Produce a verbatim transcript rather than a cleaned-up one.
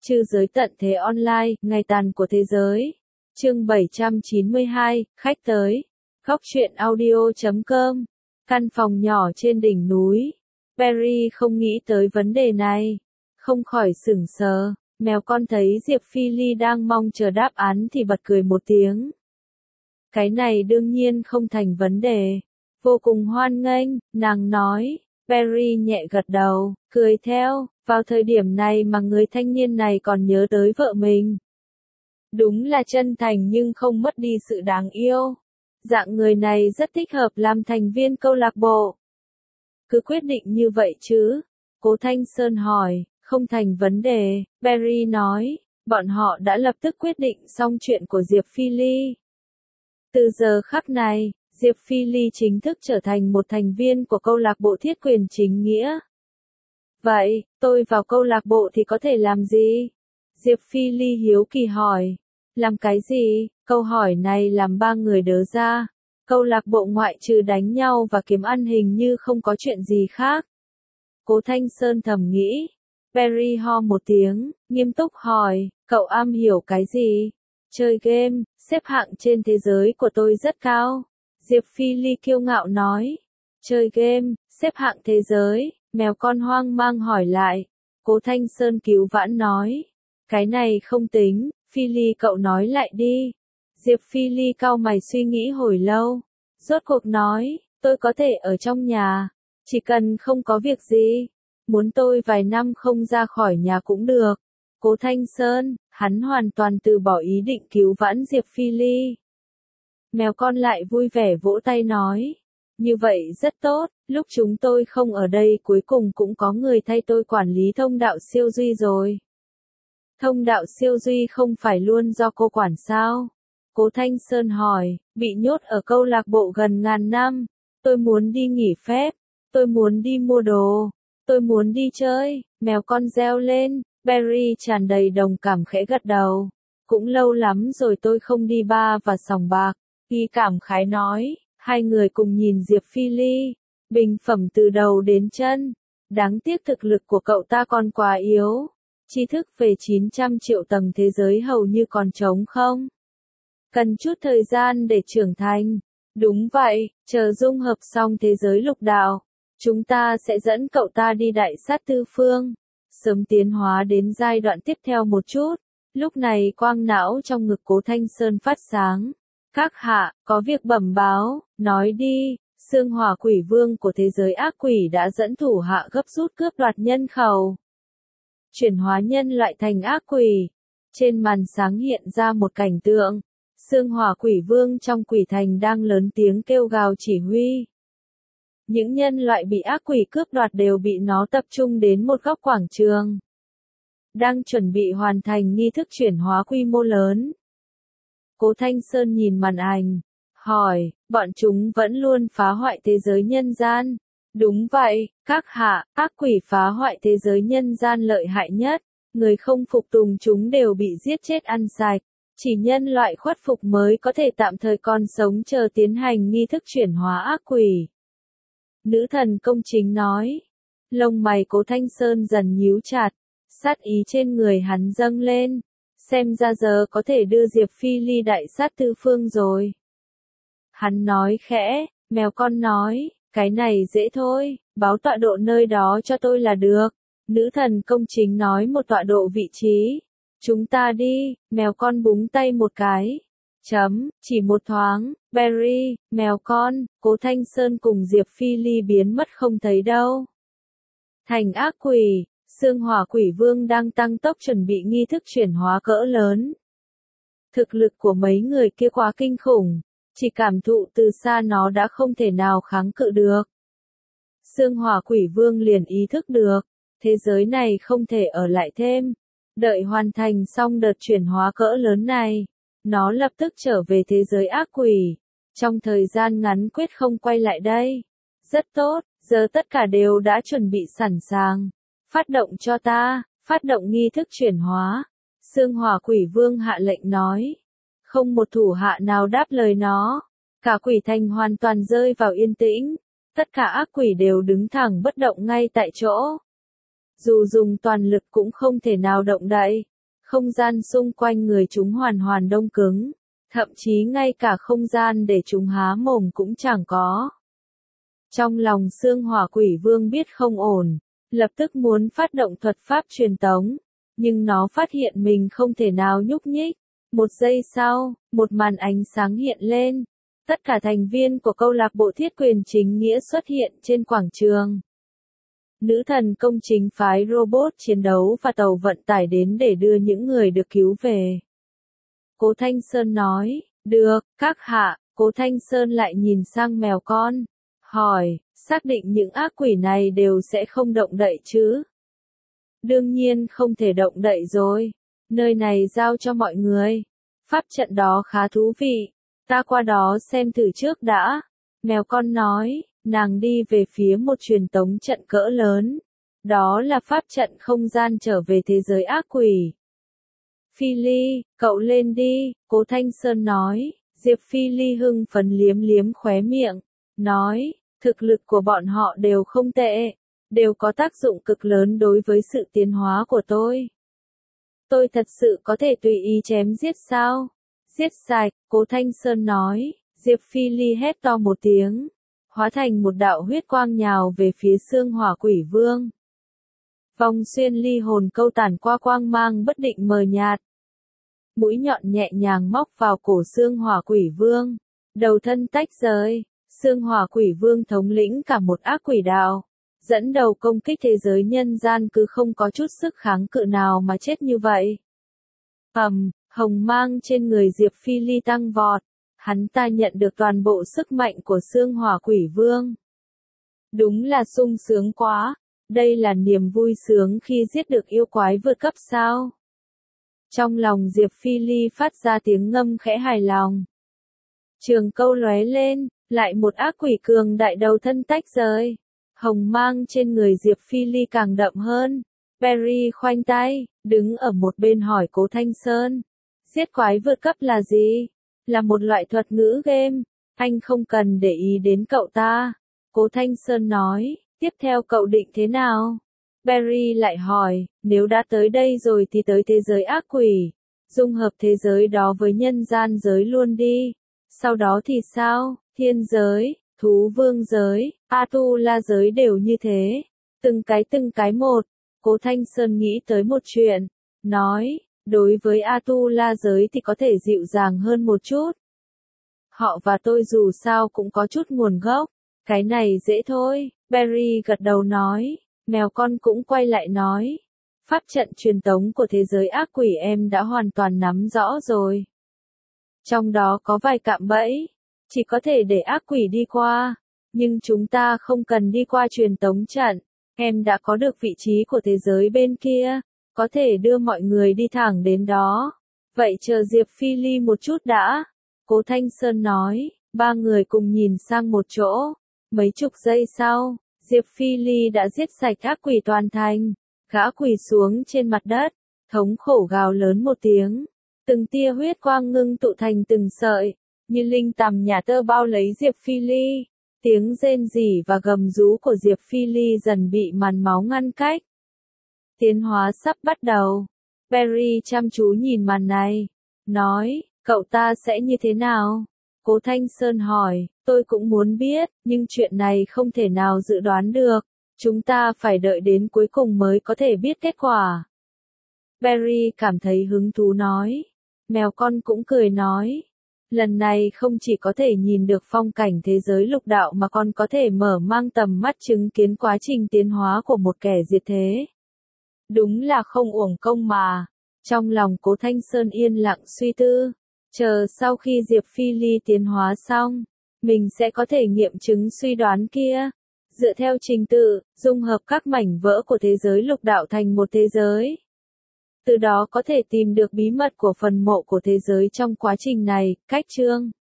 Trư giới tận thế online, ngày tàn của thế giới. Chương bảy trăm chín mươi hai, khách tới. Góc truyện audio chấm com. Căn phòng nhỏ trên đỉnh núi. Perry không nghĩ tới vấn đề này. Không khỏi sửng sờ. Mèo con thấy Diệp Phi Ly đang mong chờ đáp án thì bật cười một tiếng. Cái này đương nhiên không thành vấn đề. Vô cùng hoan nghênh, nàng nói. Perry nhẹ gật đầu, cười theo. Vào thời điểm này mà người thanh niên này còn nhớ tới vợ mình. Đúng là chân thành nhưng không mất đi sự đáng yêu. Dạng người này rất thích hợp làm thành viên câu lạc bộ. Cứ quyết định như vậy chứ? Cố Thanh Sơn hỏi. Không thành vấn đề, Perry nói. Bọn họ đã lập tức quyết định xong chuyện của Diệp Phi Ly. Từ giờ khắc này, Diệp Phi Ly chính thức trở thành một thành viên của câu lạc bộ thiết quyền chính nghĩa. Vậy, tôi vào câu lạc bộ thì có thể làm gì? Diệp Phi Ly hiếu kỳ hỏi. Làm cái gì? Câu hỏi này làm ba người đớ ra. Câu lạc bộ ngoại trừ đánh nhau và kiếm ăn hình như không có chuyện gì khác. Cố Thanh Sơn thầm nghĩ. Perry ho một tiếng, nghiêm túc hỏi, cậu am hiểu cái gì? Chơi game, xếp hạng trên thế giới của tôi rất cao. Diệp Phi Ly kiêu ngạo nói. Chơi game, xếp hạng thế giới, mèo con hoang mang hỏi lại. Cố Thanh Sơn cứu vãn nói. Cái này không tính, Phi Ly cậu nói lại đi. Diệp Phi Ly cau mày suy nghĩ hồi lâu. Rốt cuộc nói, tôi có thể ở trong nhà. Chỉ cần không có việc gì. Muốn tôi vài năm không ra khỏi nhà cũng được. Cố Thanh Sơn, hắn hoàn toàn từ bỏ ý định cứu vãn Diệp Phi Ly. Mèo con lại vui vẻ vỗ tay nói. Như vậy rất tốt, lúc chúng tôi không ở đây cuối cùng cũng có người thay tôi quản lý thông đạo siêu duy rồi. Thông đạo siêu duy không phải luôn do cô quản sao? Cố Thanh Sơn hỏi, bị nhốt ở câu lạc bộ gần ngàn năm. Tôi muốn đi nghỉ phép, tôi muốn đi mua đồ, tôi muốn đi chơi, mèo con reo lên. Perry tràn đầy đồng cảm khẽ gật đầu. Cũng lâu lắm rồi tôi không đi bar và sòng bạc. Ghi cảm khái nói, hai người cùng nhìn Diệp Phi Ly. Bình phẩm từ đầu đến chân. Đáng tiếc thực lực của cậu ta còn quá yếu. Tri thức về chín trăm triệu tầng thế giới hầu như còn trống không. Cần chút thời gian để trưởng thành. Đúng vậy, chờ dung hợp xong thế giới lục đạo. Chúng ta sẽ dẫn cậu ta đi đại sát tư phương. Sớm tiến hóa đến giai đoạn tiếp theo một chút. Lúc này quang não trong ngực Cố Thanh Sơn phát sáng. Các hạ, có việc bẩm báo, nói đi. Xương hỏa quỷ vương của thế giới ác quỷ đã dẫn thủ hạ gấp rút cướp đoạt nhân khẩu. Chuyển hóa nhân loại thành ác quỷ. Trên màn sáng hiện ra một cảnh tượng. Xương hỏa quỷ vương trong quỷ thành đang lớn tiếng kêu gào chỉ huy. Những nhân loại bị ác quỷ cướp đoạt đều bị nó tập trung đến một góc quảng trường. Đang chuẩn bị hoàn thành nghi thức chuyển hóa quy mô lớn. Cố Thanh Sơn nhìn màn ảnh, hỏi, bọn chúng vẫn luôn phá hoại thế giới nhân gian. Đúng vậy, các hạ, ác quỷ phá hoại thế giới nhân gian lợi hại nhất. Người không phục tùng chúng đều bị giết chết ăn sạch. Chỉ nhân loại khuất phục mới có thể tạm thời còn sống chờ tiến hành nghi thức chuyển hóa ác quỷ. Nữ thần công chính nói. Lông mày Cố Thanh Sơn dần nhíu chặt. Sát ý trên người hắn dâng lên. Xem ra giờ có thể đưa Diệp Phi Ly đại sát tư phương rồi. Hắn nói khẽ, mèo con nói, cái này dễ thôi, báo tọa độ nơi đó cho tôi là được. Nữ thần công chính nói một tọa độ vị trí. Chúng ta đi, mèo con búng tay một cái. Chấm, chỉ một thoáng, Perry, mèo con, Cố Thanh Sơn cùng Diệp Phi Ly biến mất không thấy đâu. Thành ác quỷ, xương hỏa quỷ vương đang tăng tốc chuẩn bị nghi thức chuyển hóa cỡ lớn. Thực lực của mấy người kia quá kinh khủng, chỉ cảm thụ từ xa nó đã không thể nào kháng cự được. Xương hỏa quỷ vương liền ý thức được, thế giới này không thể ở lại thêm. Đợi hoàn thành xong đợt chuyển hóa cỡ lớn này, nó lập tức trở về thế giới ác quỷ. Trong thời gian ngắn quyết không quay lại đây. Rất tốt, giờ tất cả đều đã chuẩn bị sẵn sàng. Phát động cho ta, phát động nghi thức chuyển hóa. Xương hỏa quỷ vương hạ lệnh nói. Không một thủ hạ nào đáp lời nó. Cả quỷ thành hoàn toàn rơi vào yên tĩnh. Tất cả ác quỷ đều đứng thẳng bất động ngay tại chỗ. Dù dùng toàn lực cũng không thể nào động đậy. không gian xung quanh người chúng hoàn hoàn đông cứng, thậm chí ngay cả không gian để chúng há mồm cũng chẳng có. Trong lòng Xương Hỏa Quỷ Vương biết không ổn, lập tức muốn phát động thuật pháp truyền tống, nhưng nó phát hiện mình không thể nào nhúc nhích. Một giây sau, một màn ánh sáng hiện lên. Tất cả thành viên của câu lạc bộ thiết quyền chính nghĩa xuất hiện trên quảng trường. Nữ thần công chính phái robot chiến đấu và tàu vận tải đến để đưa những người được cứu về. Cố Thanh Sơn nói, được, các hạ. Cố Thanh Sơn lại nhìn sang mèo con, hỏi, xác định những ác quỷ này đều sẽ không động đậy chứ? Đương nhiên không thể động đậy rồi. Nơi này giao cho mọi người. Pháp trận đó khá thú vị. Ta qua đó xem thử trước đã. Mèo con nói, nàng đi về phía một truyền tống trận cỡ lớn. Đó là pháp trận không gian trở về thế giới ác quỷ. Phi Ly, cậu lên đi, Cố Thanh Sơn nói. Diệp Phi Ly hưng phấn liếm liếm khóe miệng. Nói, thực lực của bọn họ đều không tệ. Đều có tác dụng cực lớn đối với sự tiến hóa của tôi. Tôi thật sự có thể tùy ý chém giết sao? Giết sạch, Cố Thanh Sơn nói. Diệp Phi Ly hét to một tiếng, hóa thành một đạo huyết quang nhào về phía Xương Hỏa Quỷ Vương. Vòng xuyên ly hồn câu tản qua quang mang bất định mờ nhạt. Mũi nhọn nhẹ nhàng móc vào cổ Xương Hỏa Quỷ Vương. Đầu thân tách rời, Xương Hỏa Quỷ Vương thống lĩnh cả một ác quỷ đạo. Dẫn đầu công kích thế giới nhân gian cứ không có chút sức kháng cự nào mà chết như vậy. Ầm, hồng mang trên người Diệp Phi Ly tăng vọt. Hắn ta nhận được toàn bộ sức mạnh của Xương Hỏa Quỷ Vương. Đúng là sung sướng quá. Đây là niềm vui sướng khi giết được yêu quái vượt cấp sao? Trong lòng Diệp Phi Ly phát ra tiếng ngâm khẽ hài lòng. Trường câu lóe lên, lại một ác quỷ cường đại đầu thân tách rời. Hồng mang trên người Diệp Phi Ly càng đậm hơn. Perry khoanh tay, đứng ở một bên hỏi Cố Thanh Sơn. Giết quái vượt cấp là gì? Là một loại thuật ngữ game. Anh không cần để ý đến cậu ta. Cố Thanh Sơn nói, tiếp theo cậu định thế nào? Perry lại hỏi, nếu đã tới đây rồi thì tới thế giới ác quỷ. Dung hợp thế giới đó với nhân gian giới luôn đi. Sau đó thì sao? Thiên giới, thú vương giới, Atula giới đều như thế. Từng cái từng cái một. Cố Thanh Sơn nghĩ tới một chuyện. Nói, đối với Atula giới thì có thể dịu dàng hơn một chút. Họ và tôi dù sao cũng có chút nguồn gốc. Cái này dễ thôi. Perry gật đầu nói. Mèo con cũng quay lại nói. Pháp trận truyền tống của thế giới ác quỷ em đã hoàn toàn nắm rõ rồi. Trong đó có vài cạm bẫy. Chỉ có thể để ác quỷ đi qua. Nhưng chúng ta không cần đi qua truyền tống trận. Em đã có được vị trí của thế giới bên kia. Có thể đưa mọi người đi thẳng đến đó. Vậy chờ Diệp Phi Ly một chút đã. Cố Thanh Sơn nói. Ba người cùng nhìn sang một chỗ. Mấy chục giây sau, Diệp Phi Ly đã giết sạch ác quỷ toàn thành. Gã quỳ xuống trên mặt đất. Thống khổ gào lớn một tiếng. Từng tia huyết quang ngưng tụ thành từng sợi. Như linh tằm nhà tơ bao lấy Diệp Phi Ly. Tiếng rên rỉ và gầm rú của Diệp Phi Ly dần bị màn máu ngăn cách. Tiến hóa sắp bắt đầu. Perry chăm chú nhìn màn này. Nói, cậu ta sẽ như thế nào? Cố Thanh Sơn hỏi, tôi cũng muốn biết, nhưng chuyện này không thể nào dự đoán được. Chúng ta phải đợi đến cuối cùng mới có thể biết kết quả. Perry cảm thấy hứng thú nói. Mèo con cũng cười nói. Lần này không chỉ có thể nhìn được phong cảnh thế giới lục đạo mà còn có thể mở mang tầm mắt chứng kiến quá trình tiến hóa của một kẻ diệt thế. Đúng là không uổng công mà. Trong lòng Cố Thanh Sơn yên lặng suy tư. Chờ sau khi Diệp Phi Ly tiến hóa xong, mình sẽ có thể nghiệm chứng suy đoán kia. Dựa theo trình tự, dung hợp các mảnh vỡ của thế giới lục đạo thành một thế giới. Từ đó có thể tìm được bí mật của phần mộ của thế giới trong quá trình này. Cách chương